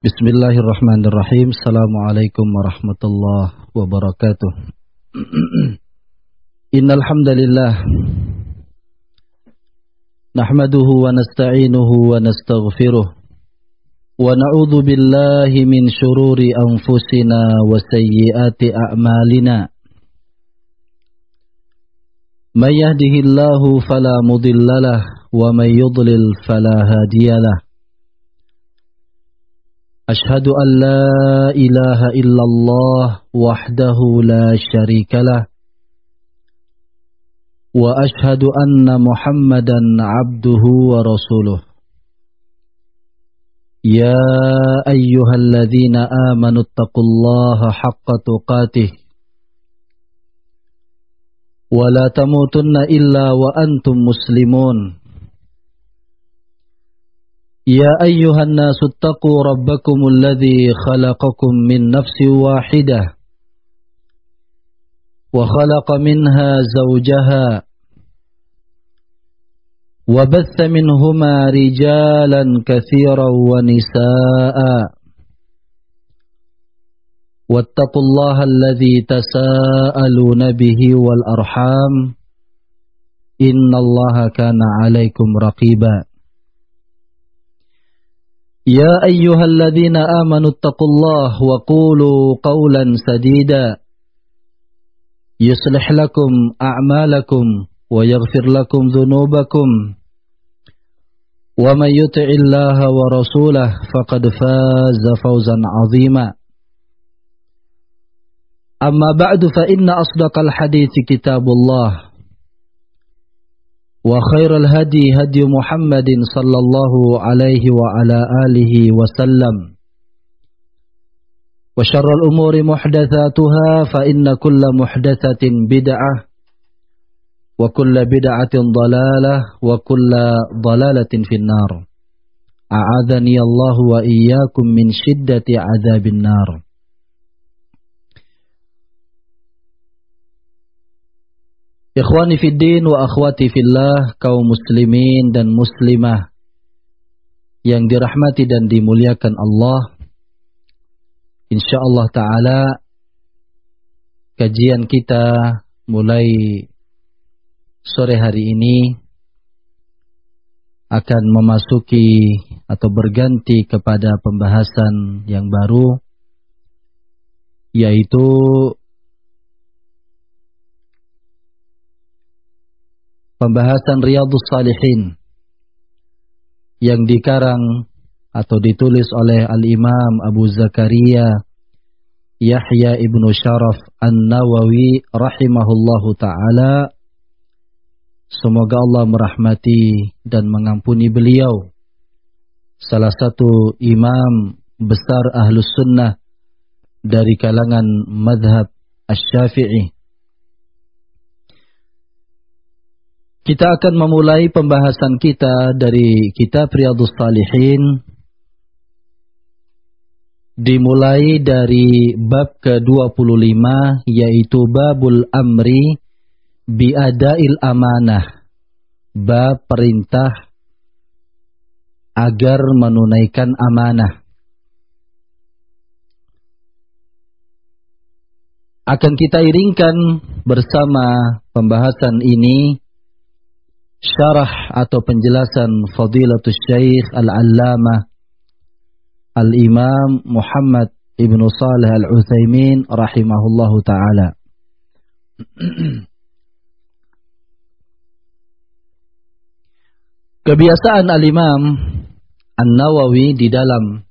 Bismillahirrahmanirrahim. Assalamualaikum warahmatullahi wabarakatuh. Innal hamdalillah nahmaduhu wa nasta'inuhu wa nastaghfiruh wa na'udzu billahi min shururi anfusina wa sayyiati a'malina. May yahdihillahu fala mudhillalah wa may yudlil fala hadiyalah. أشهد أن لا إله إلا الله وحده لا شريك له وأشهد أن محمدا عبده ورسوله يا أيها الذين آمنوا اتقوا الله حق تقاته ولا تموتن إلا وأنتم مسلمون يا أيها الناس اتقوا ربكم الذي خلقكم من نفس واحدة وخلق منها زوجها وبث منهما رجالا كثيرا ونساء واتقوا الله الذي تساءلون به والأرحام إن الله كان عليكم رقيبا يا أيها الذين آمنوا اتقوا الله وقولوا قولا سديدا يصلح لكم أعمالكم ويغفر لكم ذنوبكم ومن يطع الله ورسوله فقد فاز فوزا عظيما أما بعد فإن أصدق الحديث كتاب الله وخير الهدي هدي محمد صلى الله عليه وعلى آله وسلم وشر الأمور محدثاتها فإن كل محدثة بدعة وكل بدعة ضلالة وكل ضلالة في النار أعاذني الله وإياكم من شدة عذاب النار. Ikhwani fiddin wa akhwati fillah, kaum muslimin dan muslimah yang dirahmati dan dimuliakan Allah. Insyaallah ta'ala kajian kita mulai sore hari ini akan memasuki atau berganti kepada pembahasan yang baru, yaitu pembahasan Riyadhus Shalihin yang dikarang atau ditulis oleh Al-Imam Abu Zakaria Yahya ibnu Sharaf An-Nawawi rahimahullahu ta'ala. Semoga Allah merahmati dan mengampuni beliau, salah satu imam besar Ahlus Sunnah dari kalangan madhab Asy-Syafi'i. Kita akan memulai pembahasan kita dari kitab Riyadhus Shalihin, dimulai dari bab ke-25, yaitu babul amri biadail amanah, bab perintah agar menunaikan amanah. Akan kita iringkan bersama pembahasan ini syarah atau penjelasan Fadilatul Syekh Al-Allamah Al-Imam Muhammad Ibnu Shalih Al-Utsaimin rahimahullahu ta'ala. Kebiasaan Al-Imam An-Nawawi di dalam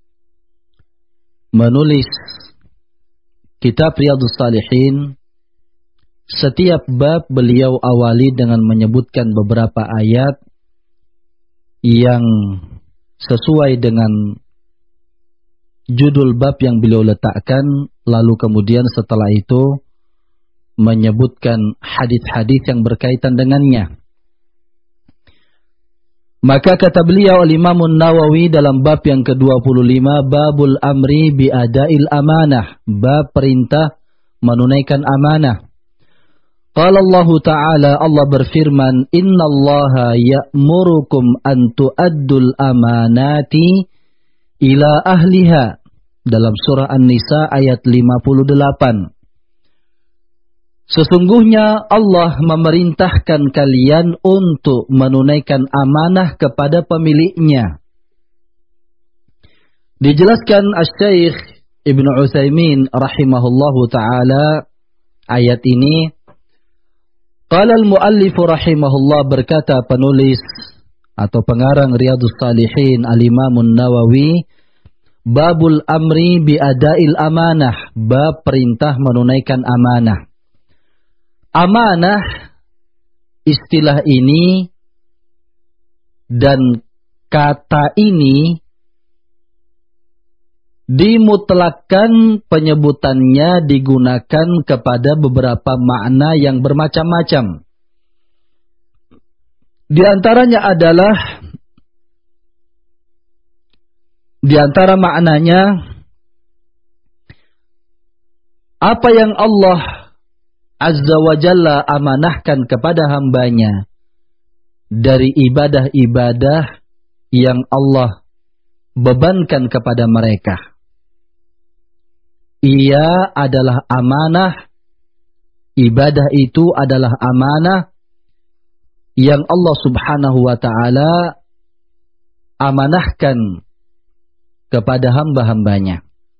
menulis kitab Riyadhus Shalihin, setiap bab beliau awali dengan menyebutkan beberapa ayat yang sesuai dengan judul bab yang beliau letakkan, lalu kemudian setelah itu menyebutkan hadis-hadis yang berkaitan dengannya. Maka kata beliau Al-Imam An-Nawawi dalam bab yang ke-25, babul amri biadail amanah, bab perintah menunaikan amanah. Qala Allah Ta'ala, Allah berfirman, Innallaha ya'murukum an tu'addul amanati ila ahliha dalam surah An-Nisa ayat 58. Sesungguhnya Allah memerintahkan kalian untuk menunaikan amanah kepada pemiliknya. Dijelaskan Asy-Syaikh Ibnu Utsaimin rahimahullahu taala ayat ini, qala al-muallif rahimahullah, berkata penulis atau pengarang Riyadhus Shalihin Al-Imam An-Nawawi, babul amri bi adail amanah, bab perintah menunaikan amanah. Amanah, istilah ini dan kata ini dimutlakkan, penyebutannya digunakan kepada beberapa makna yang bermacam-macam. Di antaranya adalah, di antara maknanya, apa yang Allah Azza wa Jalla amanahkan kepada hambanya dari ibadah-ibadah yang Allah bebankan kepada mereka. Ia adalah amanah, ibadah itu adalah amanah yang Allah Subhanahu wa ta'ala amanahkan kepada hamba-hambanya.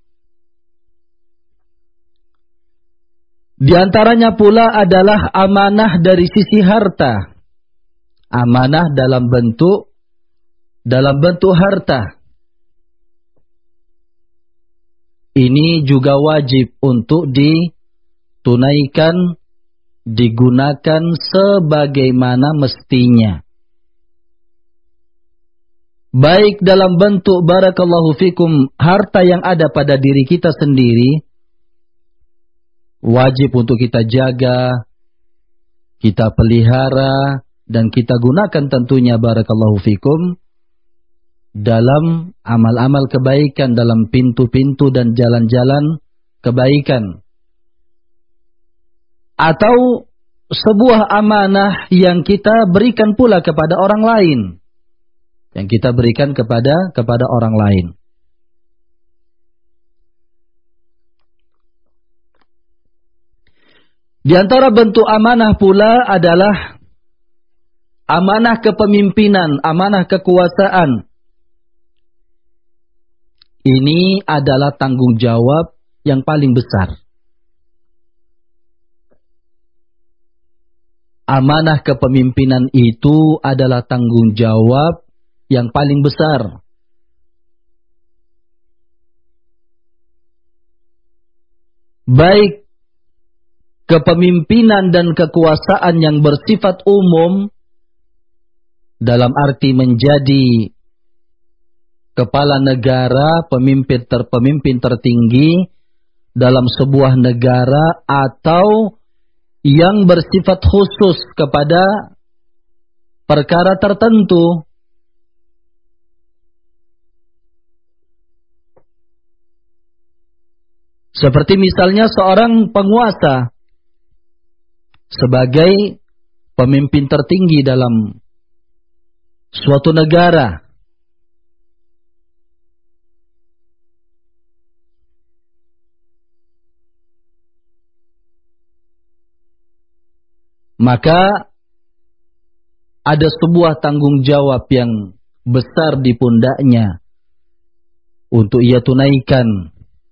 Di antaranya pula adalah amanah dari sisi harta. Amanah dalam bentuk harta. Ini juga wajib untuk ditunaikan, digunakan sebagaimana mestinya. Baik dalam bentuk, barakallahu fikum, harta yang ada pada diri kita sendiri, wajib untuk kita jaga, kita pelihara, dan kita gunakan tentunya, barakallahu fikum, dalam amal-amal kebaikan, dalam pintu-pintu dan jalan-jalan kebaikan. Atau sebuah amanah yang kita berikan pula kepada orang lain. Yang kita berikan kepada orang lain. Di antara bentuk amanah pula adalah amanah kepemimpinan, amanah kekuasaan. Ini adalah tanggung jawab yang paling besar. Amanah kepemimpinan itu adalah tanggung jawab yang paling besar. Baik kepemimpinan dan kekuasaan yang bersifat umum, dalam arti menjadi kepala negara, pemimpin tertinggi dalam sebuah negara, atau yang bersifat khusus kepada perkara tertentu. Seperti misalnya seorang penguasa sebagai pemimpin tertinggi dalam suatu negara. Maka ada sebuah tanggung jawab yang besar di pundaknya untuk ia tunaikan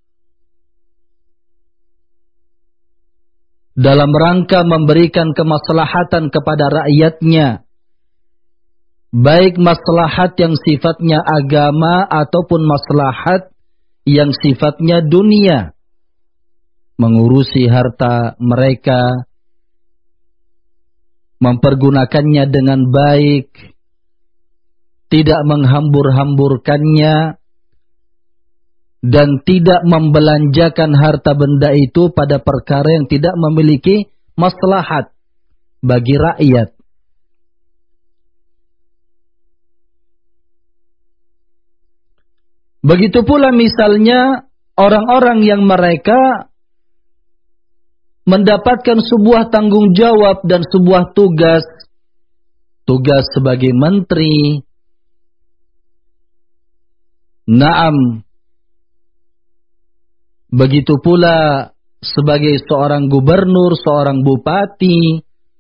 dalam rangka memberikan kemaslahatan kepada rakyatnya, baik maslahat yang sifatnya agama ataupun maslahat yang sifatnya dunia, mengurusi harta mereka, mempergunakannya dengan baik, tidak menghambur-hamburkannya, dan tidak membelanjakan harta benda itu pada perkara yang tidak memiliki maslahat bagi rakyat. Begitu pula misalnya orang-orang yang mereka mendapatkan sebuah tanggung jawab dan sebuah tugas sebagai menteri, Naam. Begitu pula sebagai seorang gubernur, seorang bupati,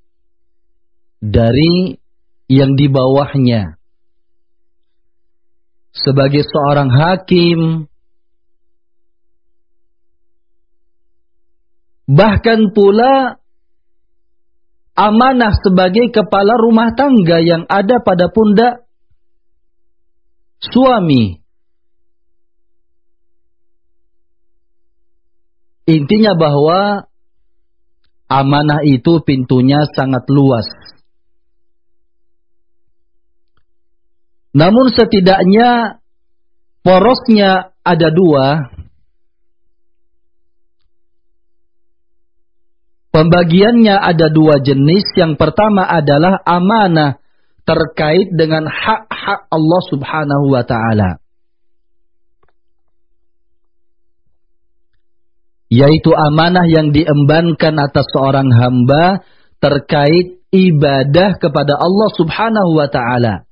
dari yang di bawahnya. Sebagai seorang hakim, bahkan pula amanah sebagai kepala rumah tangga yang ada pada pundak suami. Intinya bahwa amanah itu pintunya sangat luas. Namun setidaknya porosnya ada dua. Pembagiannya ada dua jenis. Yang pertama adalah amanah terkait dengan hak-hak Allah Subhanahu wa ta'ala. Yaitu amanah yang diembankan atas seorang hamba terkait ibadah kepada Allah Subhanahu wa ta'ala.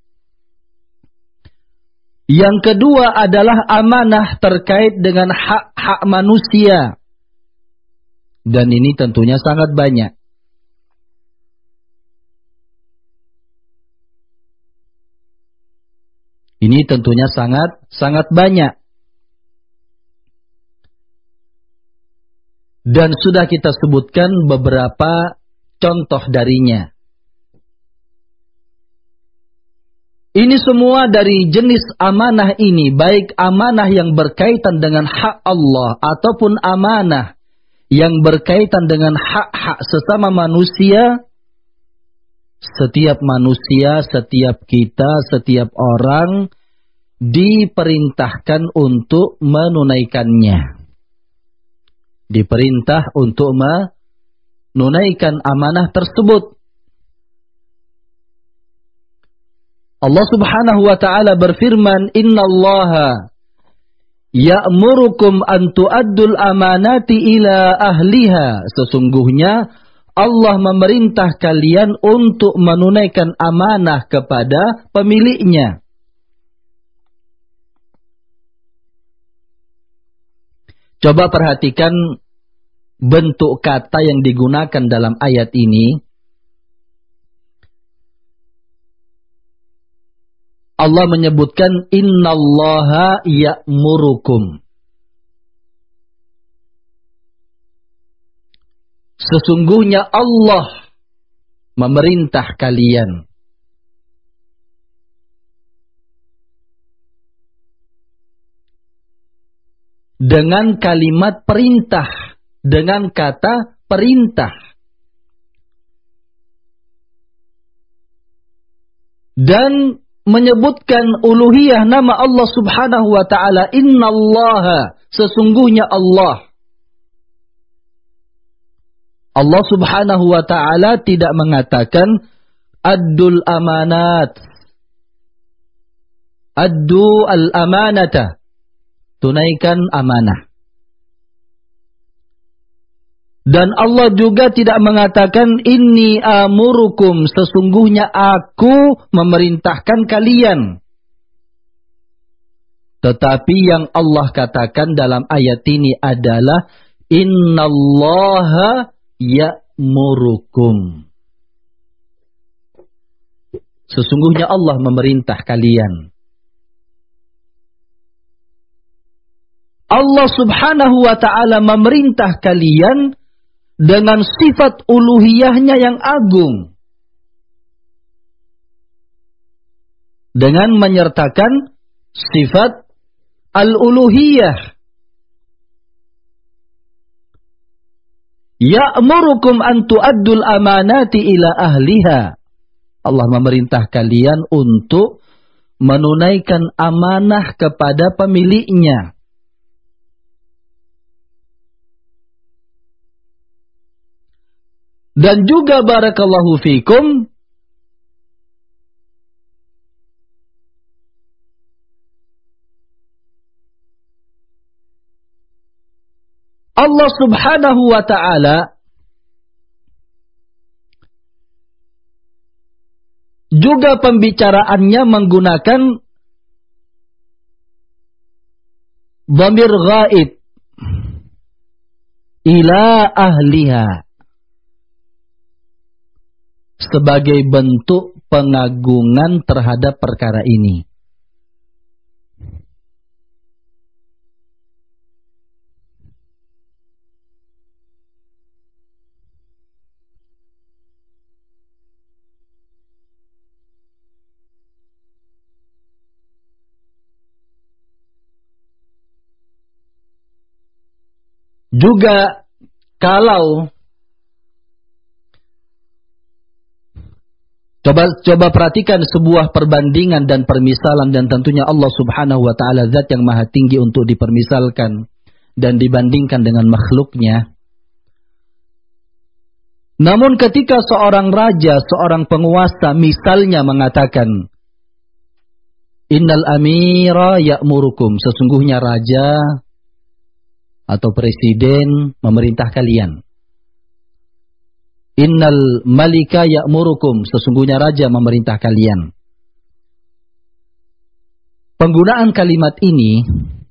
Yang kedua adalah amanah terkait dengan hak-hak manusia. Dan ini tentunya sangat banyak. Ini tentunya sangat banyak. Dan sudah kita sebutkan beberapa contoh darinya. Ini semua dari jenis amanah ini, baik amanah yang berkaitan dengan hak Allah ataupun amanah yang berkaitan dengan hak-hak sesama manusia. Setiap manusia, setiap kita, setiap orang diperintahkan untuk menunaikannya. Diperintah untuk menunaikan amanah tersebut. Allah Subhanahu wa ta'ala berfirman, "Innallaha ya'murukum an tu'addul amanati ila ahliha." Sesungguhnya Allah memerintah kalian untuk menunaikan amanah kepada pemiliknya. Coba perhatikan bentuk kata yang digunakan dalam ayat ini. Allah menyebutkan innallaha ya'murukum. Sesungguhnya Allah memerintah kalian. Dengan kalimat perintah, dengan kata perintah. Dan menyebutkan uluhiyah nama Allah Subhanahu wa ta'ala, innallaha, sesungguhnya Allah. Allah Subhanahu wa ta'ala tidak mengatakan addul amanat, addu al-amanata, tunaikan amanah. Dan Allah juga tidak mengatakan inni amurukum, sesungguhnya aku memerintahkan kalian. Tetapi yang Allah katakan dalam ayat ini adalah innallaha ya'murukum. Sesungguhnya Allah memerintah kalian. Allah Subhanahu wa ta'ala memerintah kalian dengan sifat uluhiyahnya yang agung. Dengan menyertakan sifat al-uluhiyah. Ya'murukum an tu'addul amanati ila ahliha. Allah memerintah kalian untuk menunaikan amanah kepada pemiliknya. Dan juga barakallahu fikum, Allah Subhanahu wa ta'ala juga pembicaraannya menggunakan dhamir ghaib ila ahliha sebagai bentuk pengagungan terhadap perkara ini. Juga kalau coba perhatikan sebuah perbandingan dan permisalan, dan tentunya Allah Subhanahu wa taala zat yang maha tinggi untuk dipermisalkan dan dibandingkan dengan makhluknya. Namun ketika seorang raja, seorang penguasa misalnya mengatakan, innal amira ya'murukum, sesungguhnya raja atau presiden memerintah kalian. Innal malika ya'murukum, sesungguhnya raja memerintah kalian. Penggunaan kalimat ini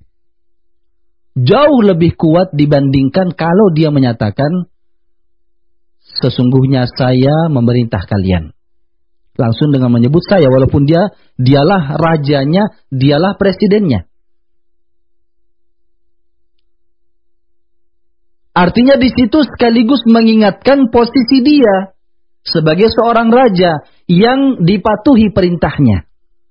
jauh lebih kuat dibandingkan kalau dia menyatakan, sesungguhnya saya memerintah kalian. Langsung dengan menyebut saya, walaupun dialah rajanya, dialah presidennya. Artinya di situ sekaligus mengingatkan posisi dia sebagai seorang raja yang dipatuhi perintahnya.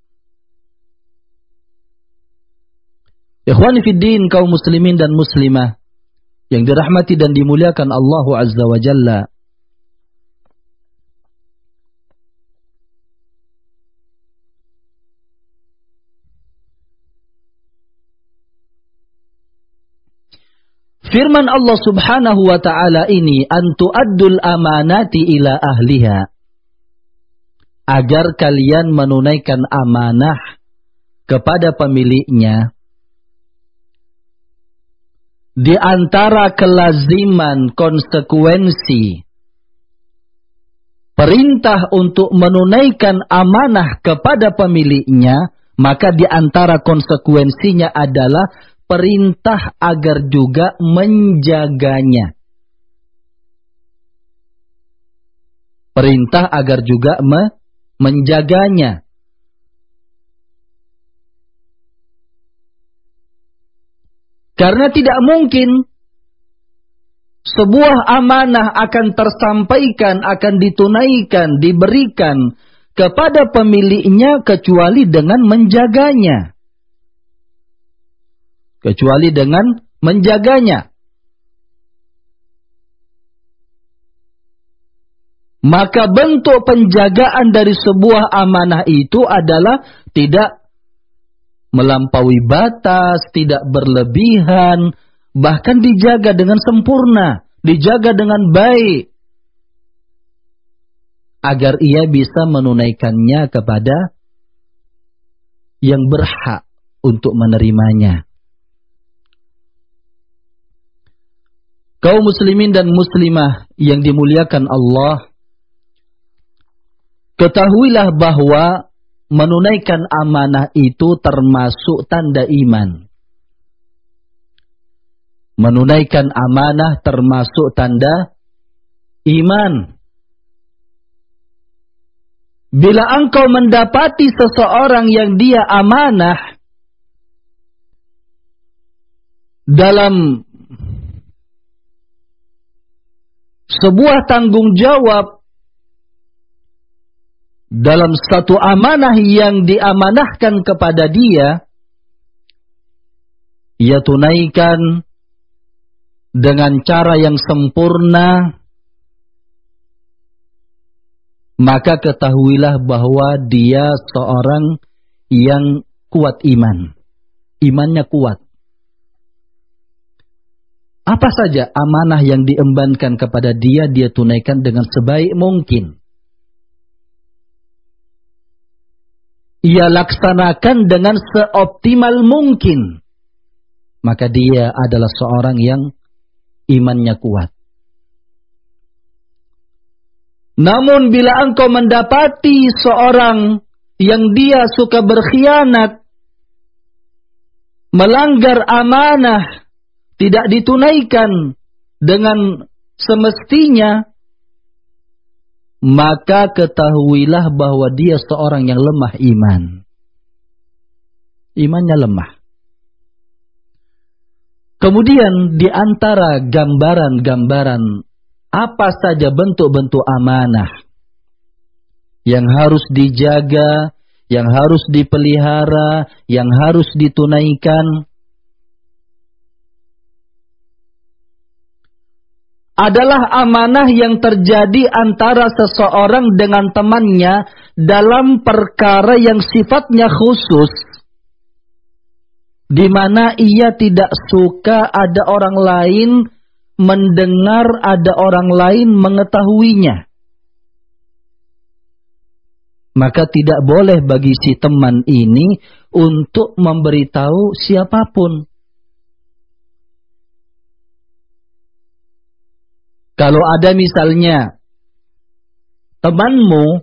Ikhwani fiddin, kaum muslimin dan muslimah yang dirahmati dan dimuliakan Allah Azza wa Jalla. Firman Allah Subhanahu wa taala ini, antu addul amanati ila ahliha, agar kalian menunaikan amanah kepada pemiliknya. Di antara kelaziman, konsekuensi perintah untuk menunaikan amanah kepada pemiliknya, maka di antara konsekuensinya adalah perintah agar juga menjaganya. Perintah agar juga menjaganya. Karena tidak mungkin sebuah amanah akan tersampaikan, akan ditunaikan, diberikan kepada pemiliknya kecuali dengan menjaganya. Kecuali dengan menjaganya. Maka bentuk penjagaan dari sebuah amanah itu adalah tidak melampaui batas, tidak berlebihan, bahkan dijaga dengan sempurna, dijaga dengan baik, agar ia bisa menunaikannya kepada yang berhak untuk menerimanya. Kaum muslimin dan muslimah yang dimuliakan Allah, ketahuilah bahwa menunaikan amanah itu termasuk tanda iman. Menunaikan amanah termasuk tanda iman. Bila engkau mendapati seseorang yang dia amanah dalam sebuah tanggung jawab, dalam satu amanah yang diamanahkan kepada dia, ia tunaikan dengan cara yang sempurna, maka ketahuilah bahwa dia seorang yang kuat iman. Imannya kuat. Apa saja amanah yang diembankan kepada dia, dia tunaikan dengan sebaik mungkin. Ia laksanakan dengan seoptimal mungkin. Maka dia adalah seorang yang imannya kuat. Namun bila engkau mendapati seorang yang dia suka berkhianat, melanggar amanah, tidak ditunaikan dengan semestinya, maka ketahuilah bahwa dia seorang yang lemah iman. Imannya lemah. Kemudian di antara gambaran-gambaran apa saja bentuk-bentuk amanah yang harus dijaga, yang harus dipelihara, yang harus ditunaikan, adalah amanah yang terjadi antara seseorang dengan temannya dalam perkara yang sifatnya khusus, di mana ia tidak suka ada orang lain mendengar, ada orang lain mengetahuinya. Maka tidak boleh bagi si teman ini untuk memberitahu siapapun. Kalau ada misalnya temanmu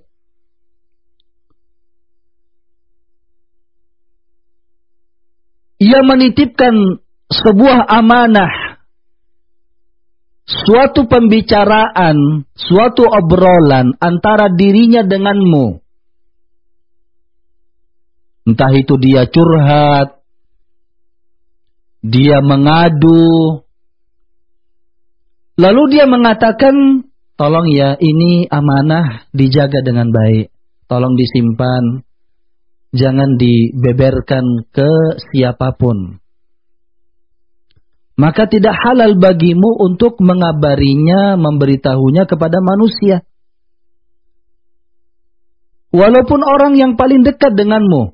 ia menitipkan sebuah amanah, suatu pembicaraan, suatu obrolan antara dirinya denganmu. Entah itu dia curhat, dia mengadu, lalu dia mengatakan, tolong ya, ini amanah dijaga dengan baik. Tolong disimpan. Jangan dibeberkan ke siapapun. Maka tidak halal bagimu untuk mengabarinya, memberitahunya kepada manusia. Walaupun orang yang paling dekat denganmu.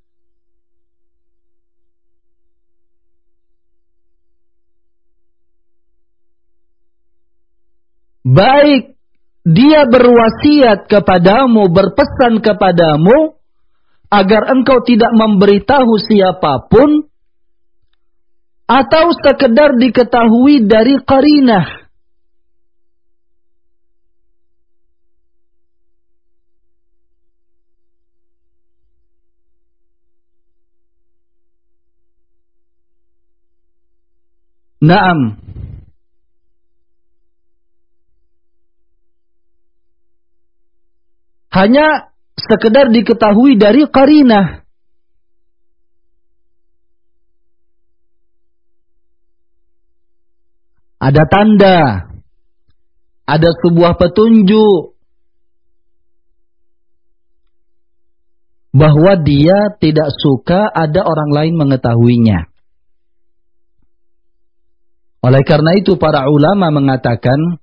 Baik dia berwasiat kepadamu, berpesan kepadamu, agar engkau tidak memberitahu siapapun, atau sekedar diketahui dari qarinah. Naam. Hanya sekedar diketahui dari qarinah. Ada tanda, ada sebuah petunjuk bahwa dia tidak suka ada orang lain mengetahuinya. Oleh karena itu para ulama mengatakan,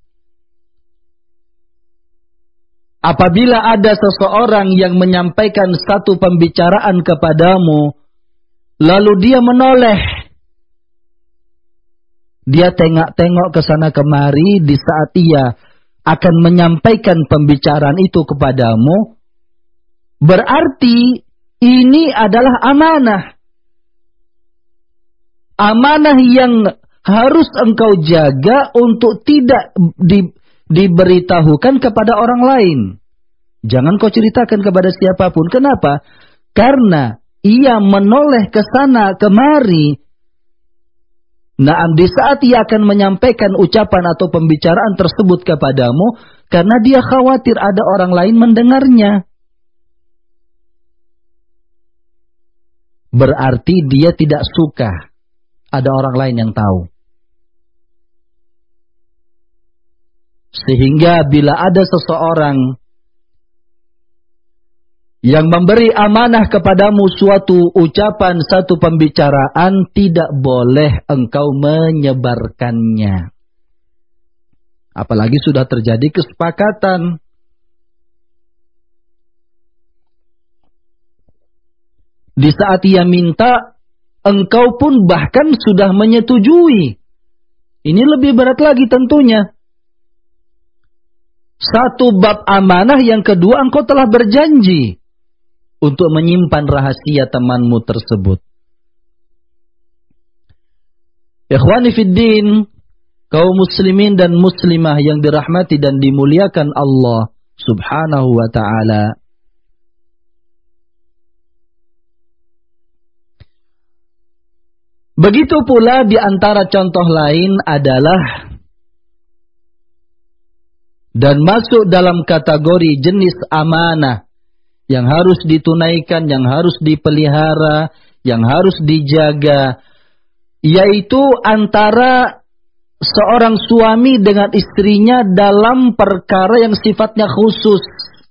apabila ada seseorang yang menyampaikan satu pembicaraan kepadamu, lalu dia menoleh, dia tengok-tengok ke sana kemari di saat ia akan menyampaikan pembicaraan itu kepadamu, berarti ini adalah amanah. Amanah yang harus engkau jaga untuk tidak diberitahukan kepada orang lain. Jangan kau ceritakan kepada siapapun. Kenapa? Karena ia menoleh ke sana kemari. Nah, di saat ia akan menyampaikan ucapan atau pembicaraan tersebut kepadamu, karena dia khawatir ada orang lain mendengarnya. Berarti dia tidak suka ada orang lain yang tahu. Sehingga bila ada seseorang yang memberi amanah kepadamu suatu ucapan, satu pembicaraan, tidak boleh engkau menyebarkannya. Apalagi sudah terjadi kesepakatan. Di saat ia minta, engkau pun bahkan sudah menyetujui. Ini lebih berat lagi tentunya. Satu bab amanah, yang kedua engkau telah berjanji untuk menyimpan rahasia temanmu tersebut. Ikhwani fiddin, kaum muslimin dan muslimah yang dirahmati dan dimuliakan Allah subhanahu wa ta'ala. Begitu pula di antara contoh lain adalah dan masuk dalam kategori jenis amanah yang harus ditunaikan, yang harus dipelihara, yang harus dijaga, yaitu antara seorang suami dengan istrinya dalam perkara yang sifatnya khusus.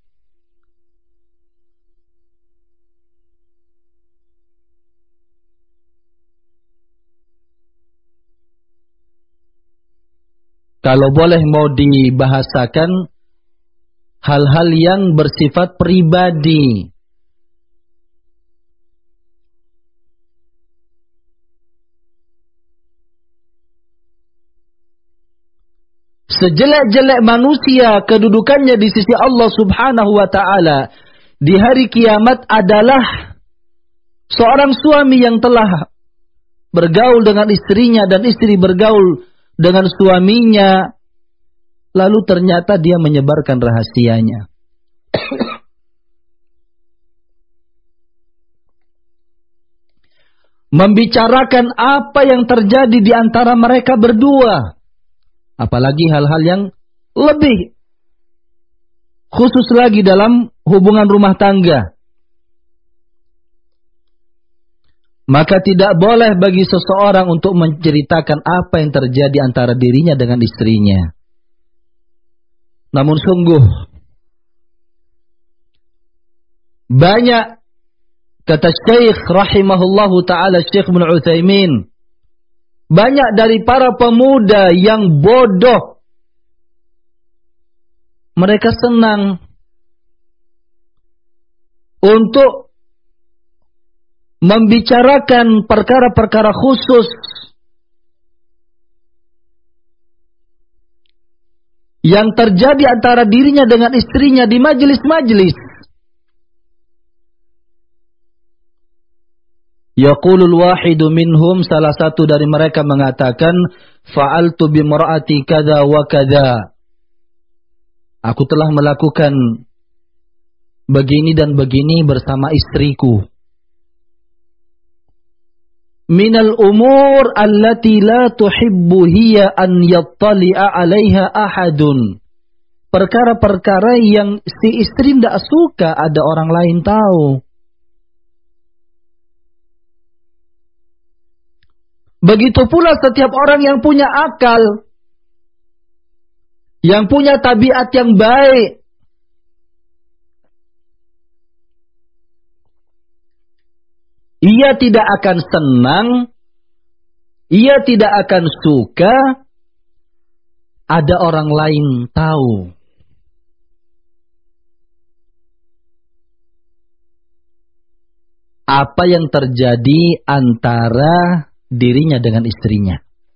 Kalau boleh mau dibahasakan, hal-hal yang bersifat pribadi. Sejelek-jelek manusia kedudukannya di sisi Allah Subhanahu wa ta'ala di hari kiamat adalah seorang suami yang telah bergaul dengan istrinya dan istri bergaul dengan suaminya, lalu ternyata dia menyebarkan rahasianya. Membicarakan apa yang terjadi di antara mereka berdua. Apalagi hal-hal yang lebih khusus lagi dalam hubungan rumah tangga. Maka tidak boleh bagi seseorang untuk menceritakan apa yang terjadi antara dirinya dengan istrinya. Namun sungguh banyak, kata Syekh rahimahullahu ta'ala, Syekh Ibnu Utsaimin, banyak dari para pemuda yang bodoh. Mereka senang untuk membicarakan perkara-perkara khusus yang terjadi antara dirinya dengan istrinya di majelis-majelis. Yaqulul wahidu minhum, salah satu dari mereka mengatakan, fa'altu bimra'ati kada wa kada. Aku telah melakukan begini dan begini bersama istriku. Minal umur allati la tuhibbu hiya an yattali'a 'alaiha ahadun. Perkara-perkara yang si istri tidak suka ada orang lain tahu. Begitu pula setiap orang yang punya akal, yang punya tabiat yang baik, ia tidak akan senang, ia tidak akan suka ada orang lain tahu. Apa yang terjadi antara dirinya dengan istrinya.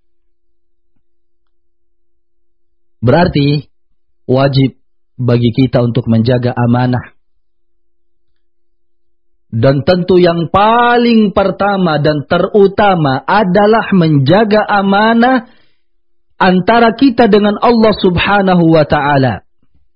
Berarti wajib bagi kita untuk menjaga amanah. Dan tentu yang paling pertama dan terutama adalah menjaga amanah antara kita dengan Allah Subhanahu wa ta'ala.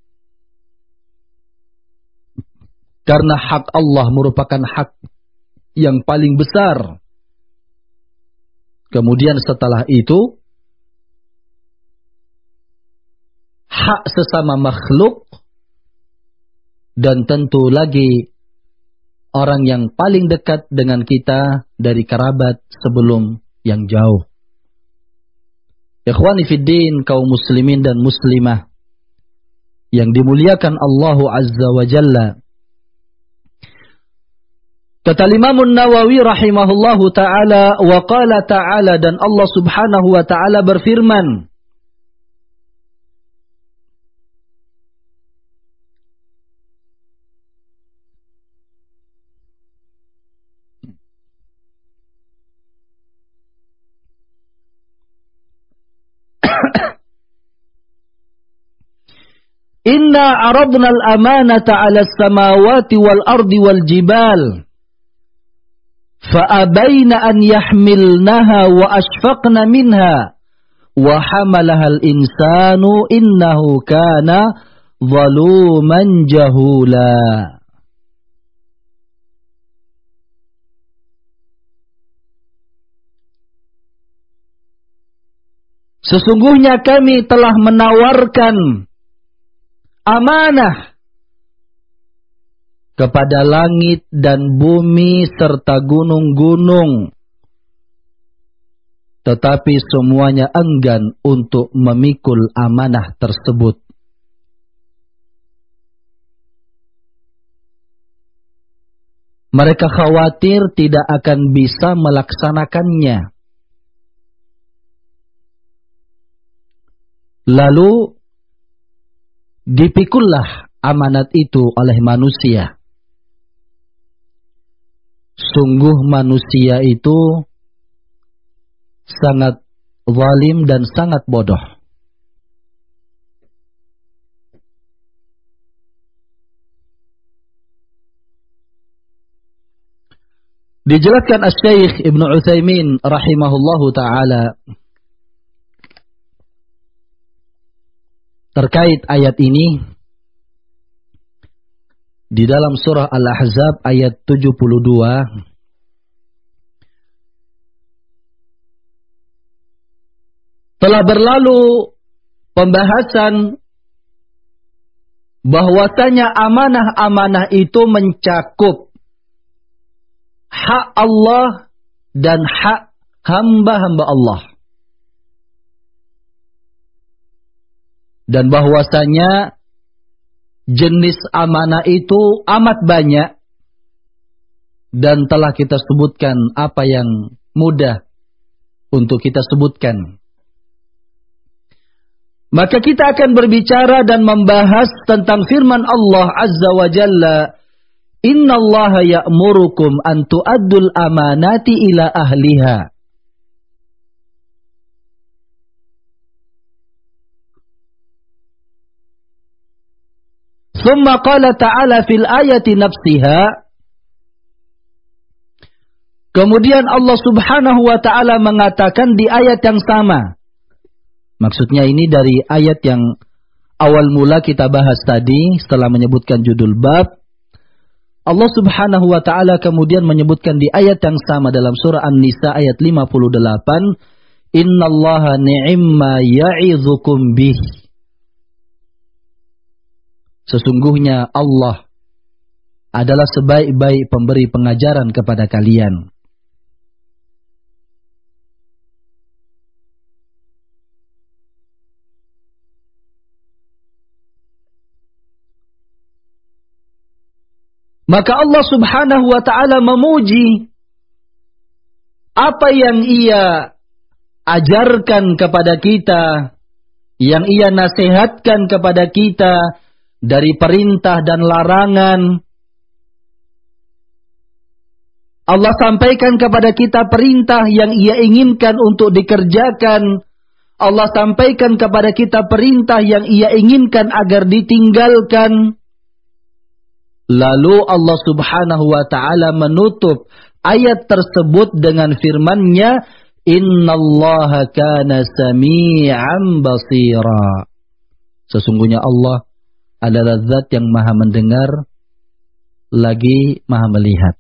Karena hak Allah merupakan hak yang paling besar. Kemudian setelah itu, hak sesama makhluk, dan tentu lagi orang yang paling dekat dengan kita dari kerabat sebelum yang jauh. Ikhwani fiddin, kaum muslimin dan muslimah yang dimuliakan Allah Azza wa Jalla. Kata Imam Nawawi rahimahullahu ta'ala, wa qala ta'ala, dan Allah subhanahu wa ta'ala berfirman, Inna aradna al-amanata 'ala as-samawati wal ardi wal jibal فأبين أن يحملنها وأشفقن منها وحملها الإنسان إنه كان ظلوما جهولا. Sesungguhnya kami telah menawarkan amanah kepada langit dan bumi serta gunung-gunung, tetapi semuanya enggan untuk memikul amanah tersebut. Mereka khawatir tidak akan bisa melaksanakannya. Lalu dipikullah amanat itu oleh manusia. Sungguh manusia itu sangat zalim dan sangat bodoh. Dijelaskan Asy-Syaikh Ibnu Utsaimin rahimahullahu taala terkait ayat ini di dalam surah Al-Ahzab ayat 72. Telah berlalu pembahasan bahwasanya amanah-amanah itu mencakup hak Allah dan hak hamba-hamba Allah. Dan bahwasanya jenis amanah itu amat banyak. Dan telah kita sebutkan apa yang mudah untuk kita sebutkan. Maka kita akan berbicara dan membahas tentang firman Allah Azza wa Jalla, Inna Allah ya'murukum an tu'addul amanati ila ahliha. Thumma qala ta'ala fil ayati nafsiha. Kemudian Allah subhanahu wa ta'ala mengatakan di ayat yang sama. Maksudnya ini dari ayat yang awal mula kita bahas tadi setelah menyebutkan judul bab. Allah subhanahu wa ta'ala kemudian menyebutkan di ayat yang sama dalam surah An-Nisa ayat 58. Innallaha ni'imma ya'idhukum bih. Sesungguhnya Allah adalah sebaik-baik pemberi pengajaran kepada kalian. Maka Allah subhanahu wa ta'ala memuji apa yang ia ajarkan kepada kita, yang ia nasihatkan kepada kita dari perintah dan larangan. Allah sampaikan kepada kita perintah yang ia inginkan untuk dikerjakan. Allah sampaikan kepada kita perintah yang ia inginkan agar ditinggalkan. Lalu Allah subhanahu wa ta'ala menutup ayat tersebut dengan firman-Nya, Innallaha kana sami'an basira. Sesungguhnya Allah adalah zat yang maha mendengar lagi maha melihat.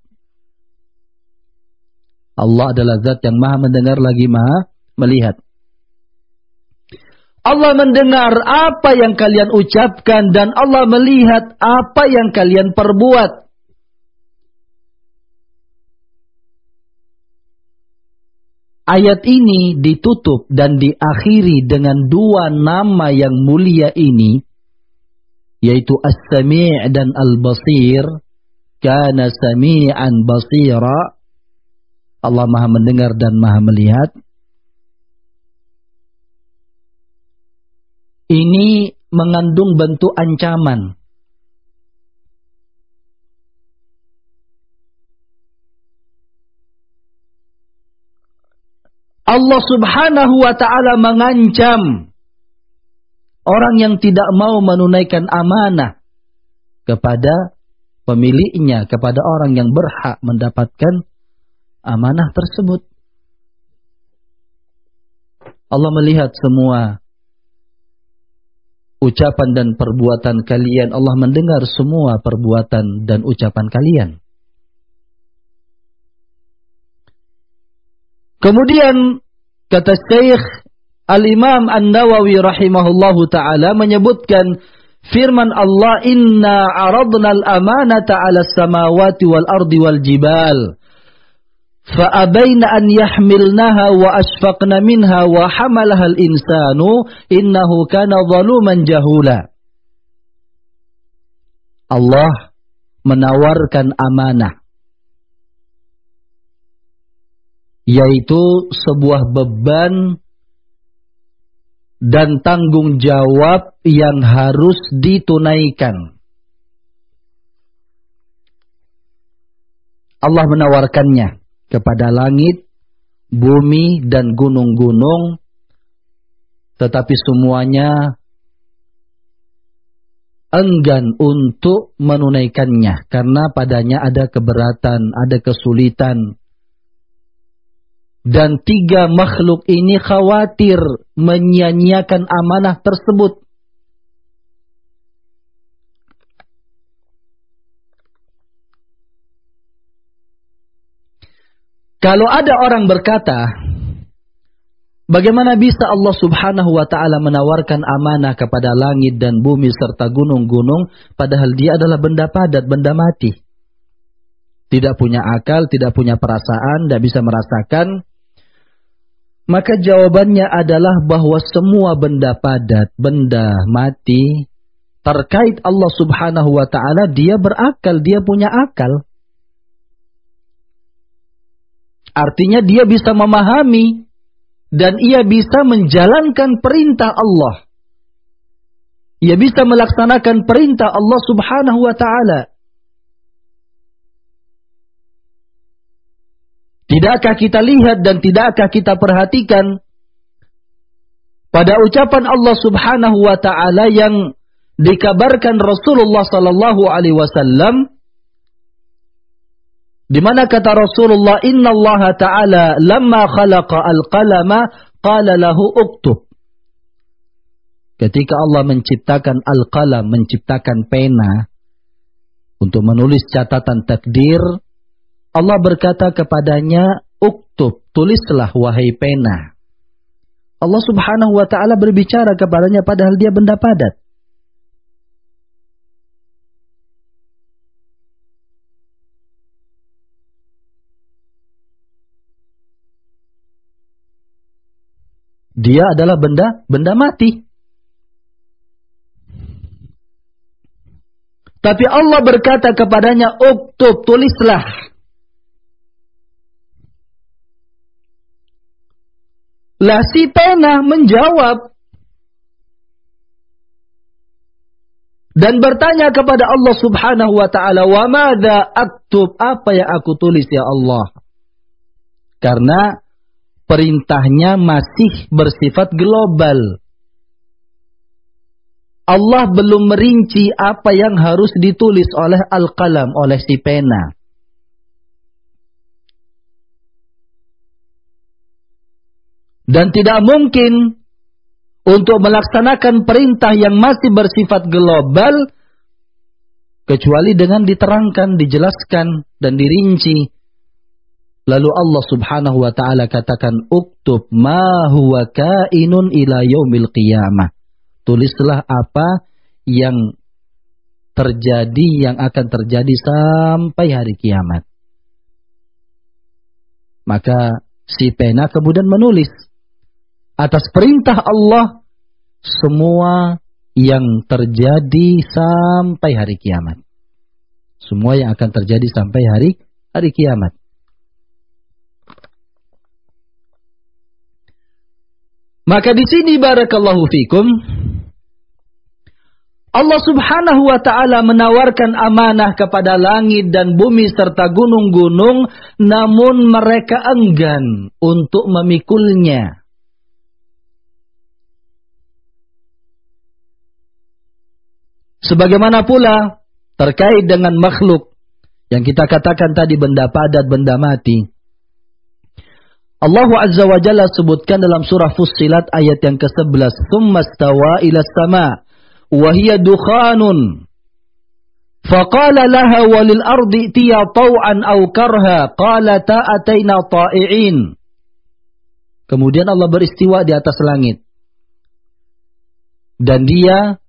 Allah adalah zat yang maha mendengar lagi maha melihat. Allah mendengar apa yang kalian ucapkan dan Allah melihat apa yang kalian perbuat. Ayat ini ditutup dan diakhiri dengan dua nama yang mulia ini, yaitu As-Sami' dan Al-Basir. Kana sami'an basira. Allah maha mendengar dan maha melihat. Ini mengandung bentuk ancaman. Allah subhanahu wa ta'ala mengancam orang yang tidak mau menunaikan amanah kepada pemiliknya, kepada orang yang berhak mendapatkan amanah tersebut. Allah melihat semua ucapan dan perbuatan kalian. Allah mendengar semua perbuatan dan ucapan kalian. Kemudian kata Syekh Al-Imam An-Nawawi rahimahullahu ta'ala menyebutkan firman Allah, inna aradna al-amanata ala samawati wal ardi wal jibal fa'abayna an yahmilnaha wa ashfaqna minha wa hamalaha al-insanu innahu kana zaluman jahula. Allah menawarkan amanah, yaitu sebuah beban dan tanggung jawab yang harus ditunaikan. Allah menawarkannya kepada langit, bumi, dan gunung-gunung, tetapi semuanya enggan untuk menunaikannya karena padanya ada keberatan, ada kesulitan. Dan 3 makhluk ini khawatir menyia-nyiakan amanah tersebut. Kalau ada orang berkata, bagaimana bisa Allah subhanahu wa ta'ala menawarkan amanah kepada langit dan bumi serta gunung-gunung, padahal dia adalah benda padat, benda mati. Tidak punya akal, tidak punya perasaan, tidak bisa merasakan. Maka jawabannya adalah bahwa semua benda padat, benda mati, terkait Allah subhanahu wa ta'ala, dia berakal, dia punya akal. Artinya dia bisa memahami dan ia bisa menjalankan perintah Allah. Ia bisa melaksanakan perintah Allah subhanahu wa ta'ala. Tidakkah kita lihat dan tidakkah kita perhatikan pada ucapan Allah subhanahu wa ta'ala yang dikabarkan Rasulullah sallallahu alaihi wasallam, di mana kata Rasulullah, Inna Allah Ta'ala lamma khalaqa al-qalama qala lahu uktub. Ketika Allah menciptakan al-qalam, menciptakan pena untuk menulis catatan takdir, Allah berkata kepadanya, uktub, tulislah wahai pena. Allah subhanahu wa ta'ala berbicara kepadanya padahal dia benda padat. Dia adalah benda mati. Tapi Allah berkata kepadanya, uktub, tulislah. Lah si pena menjawab dan bertanya kepada Allah subhanahu wa ta'ala, wa madza aktub, apa yang aku tulis ya Allah? Karena perintahnya masih bersifat global. Allah belum merinci apa yang harus ditulis oleh al-qalam, oleh si pena. Dan tidak mungkin untuk melaksanakan perintah yang masih bersifat global kecuali dengan diterangkan, dijelaskan, dan dirinci. Lalu Allah subhanahu wa ta'ala katakan, uktub ma huwa kainun ila yaumil qiyamah. Tulislah apa yang terjadi, yang akan terjadi sampai hari kiamat. Maka si pena kemudian menulis atas perintah Allah semua yang terjadi sampai hari kiamat. Semua yang akan terjadi sampai hari kiamat. Maka di sini barakallahu fikum, Allah subhanahu wa ta'ala menawarkan amanah kepada langit dan bumi serta gunung-gunung, namun mereka enggan untuk memikulnya. Sebagaimana pula terkait dengan makhluk yang kita katakan tadi benda padat, benda mati. Allah Azza wa Jalla sebutkan dalam surah Fussilat ayat yang ke-11, "Tsumma stawa ila as-sama' wa hiya dukhanun faqala laha walil ardi tiya taw'an aw karha qalata ataina ta'i'in Kemudian Allah beristiwa di atas langit. Dan dia,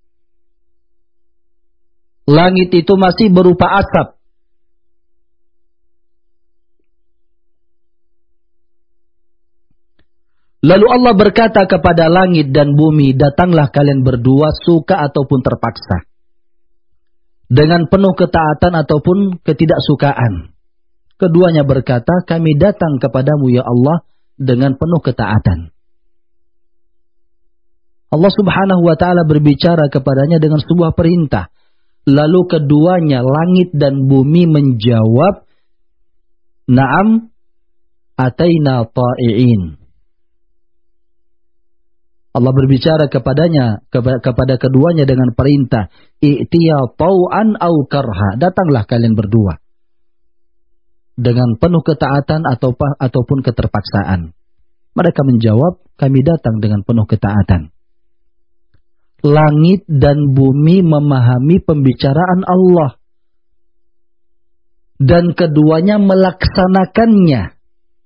langit itu masih berupa asap. Lalu Allah berkata kepada langit dan bumi, datanglah kalian berdua suka ataupun terpaksa. Dengan penuh ketaatan ataupun ketidaksukaan. Keduanya berkata, kami datang kepadamu ya Allah dengan penuh ketaatan. Allah subhanahu wa ta'ala berbicara kepadanya dengan sebuah perintah. Lalu keduanya, langit dan bumi menjawab, Naam, ataina ta'i'in. Allah berbicara kepadanya, kepada keduanya dengan perintah, i'tiya tau'an au karha, datanglah kalian berdua. Dengan penuh ketaatan ataupun keterpaksaan. Mereka menjawab, kami datang dengan penuh ketaatan. Langit dan bumi memahami pembicaraan Allah. Dan keduanya melaksanakannya.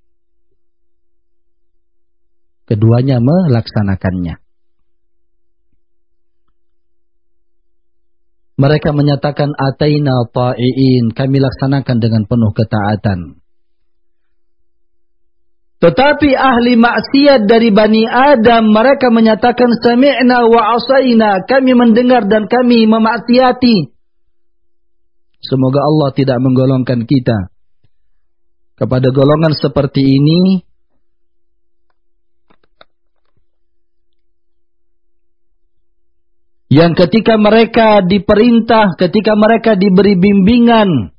Keduanya melaksanakannya. Mereka menyatakan ataina ta'iin, kami laksanakan dengan penuh ketaatan. Tetapi ahli maksiat dari Bani Adam, mereka menyatakan sami'na wa asaina, kami mendengar dan kami memaksiati. Semoga Allah tidak menggolongkan kita kepada golongan seperti ini. Yang ketika mereka diperintah, ketika mereka diberi bimbingan,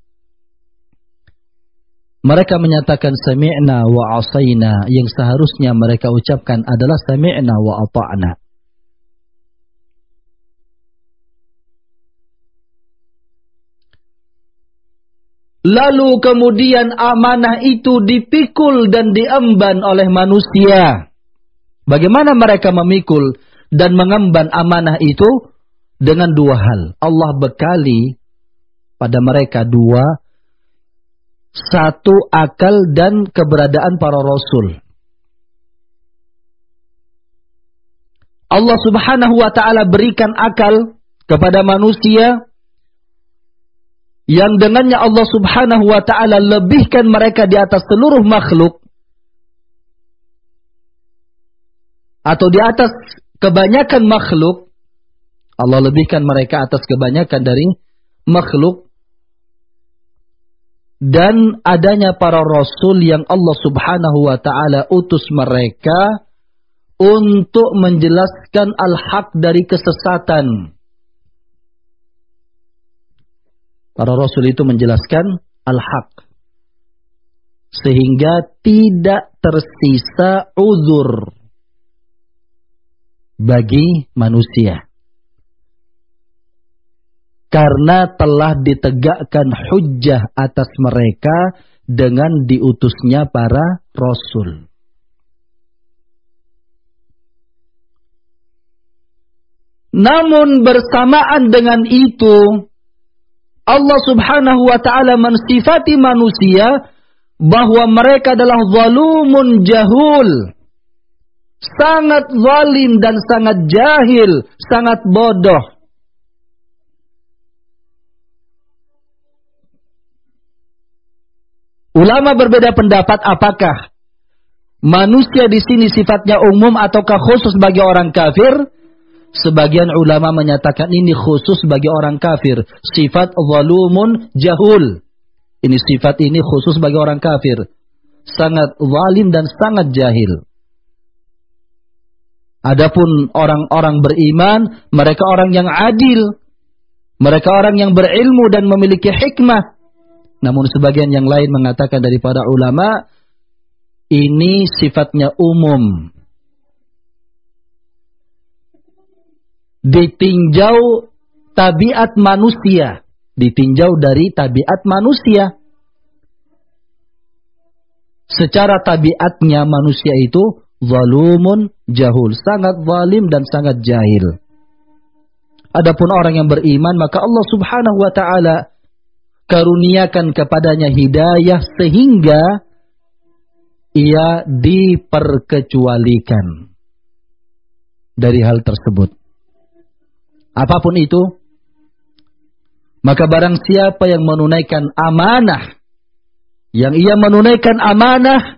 mereka menyatakan sami'na wa asaina, yang seharusnya mereka ucapkan adalah sami'na wa ata'na. Lalu kemudian amanah itu dipikul dan diemban oleh manusia. Bagaimana mereka memikul dan mengemban amanah itu? Dengan dua hal. Allah bekali pada mereka dua. Satu, akal dan keberadaan para rasul. Allah subhanahu wa ta'ala berikan akal kepada manusia, yang dengannya Allah subhanahu wa ta'ala lebihkan mereka di atas seluruh makhluk. Atau di atas kebanyakan makhluk. Allah lebihkan mereka atas kebanyakan dari makhluk. Dan adanya para rasul yang Allah subhanahu wa ta'ala utus mereka untuk menjelaskan al-haq dari kesesatan. Para rasul itu menjelaskan al-haq. Sehingga tidak tersisa uzur bagi manusia. Karena telah ditegakkan hujjah atas mereka dengan diutusnya para rasul. Namun bersamaan dengan itu, Allah subhanahu wa ta'ala mensifati manusia bahwa mereka adalah zalumun jahul. Sangat zalim dan sangat jahil, sangat bodoh. Ulama berbeda pendapat apakah manusia di sini sifatnya umum ataukah khusus bagi orang kafir. Sebagian ulama menyatakan ini khusus bagi orang kafir. Sifat zalumun jahul. Ini sifat ini khusus bagi orang kafir. Sangat zalim dan sangat jahil. Adapun orang-orang beriman, mereka orang yang adil. Mereka orang yang berilmu dan memiliki hikmah. Namun sebagian yang lain mengatakan daripada ulama, ini sifatnya umum. Ditinjau tabiat manusia. Ditinjau dari tabiat manusia. Secara tabiatnya manusia itu zalumun jahul. Sangat zalim dan sangat jahil. Adapun orang yang beriman, maka Allah subhanahu wa ta'ala karuniakan kepadanya hidayah sehingga ia diperkecualikan dari hal tersebut. Apapun itu, maka barang siapa yang menunaikan amanah, yang ia menunaikan amanah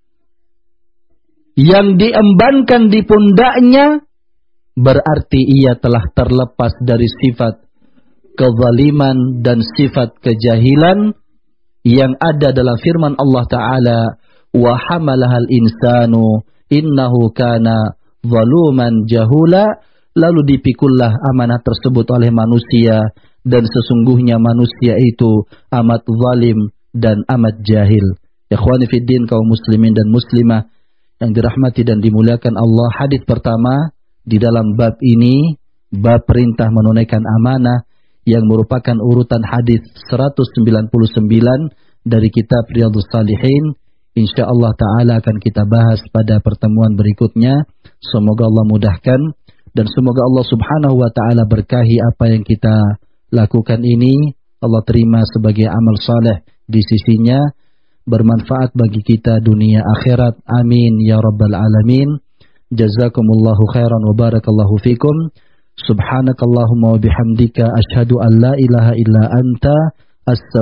yang diembankan di pundaknya, berarti ia telah terlepas dari sifat kezaliman dan sifat kejahilan yang ada dalam firman Allah Ta'ala, wa hamalahal insanu innahu kana zaluman jahula, lalu dipikullah amanah tersebut oleh manusia, dan sesungguhnya manusia itu amat zalim dan amat jahil. Ikhwani fiddin, kaum muslimin dan muslimah yang dirahmati dan dimuliakan Allah, hadis pertama di dalam bab ini, bab perintah menunaikan amanah, yang merupakan urutan hadis 199 dari kitab Riyadhus Shalihin. Insyaallah taala akan kita bahas pada pertemuan berikutnya. Semoga Allah mudahkan dan semoga Allah Subhanahu wa taala berkahi apa yang kita lakukan ini. Allah terima sebagai amal saleh di sisinya, bermanfaat bagi kita dunia akhirat. Amin ya rabbal alamin. Jazakumullahu khairan wa barakallahu fikum. Subhanakallahumma wa bihamdika asyhadu an la ilaha illa anta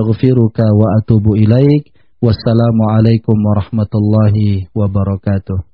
astaghfiruka wa atubu ilaik. Wassalamu alaikum warahmatullahi wabarakatuh.